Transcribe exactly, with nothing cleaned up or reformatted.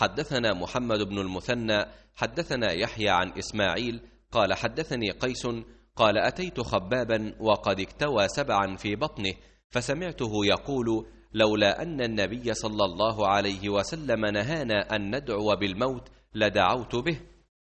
حدثنا محمد بن المثنى حدثنا يحيى عن إسماعيل قال حدثني قيس قال أتيت خبابا وقد اكتوى سبعا في بطنه فسمعته يقول لولا أن النبي صلى الله عليه وسلم نهانا أن ندعو بالموت لدعوت به،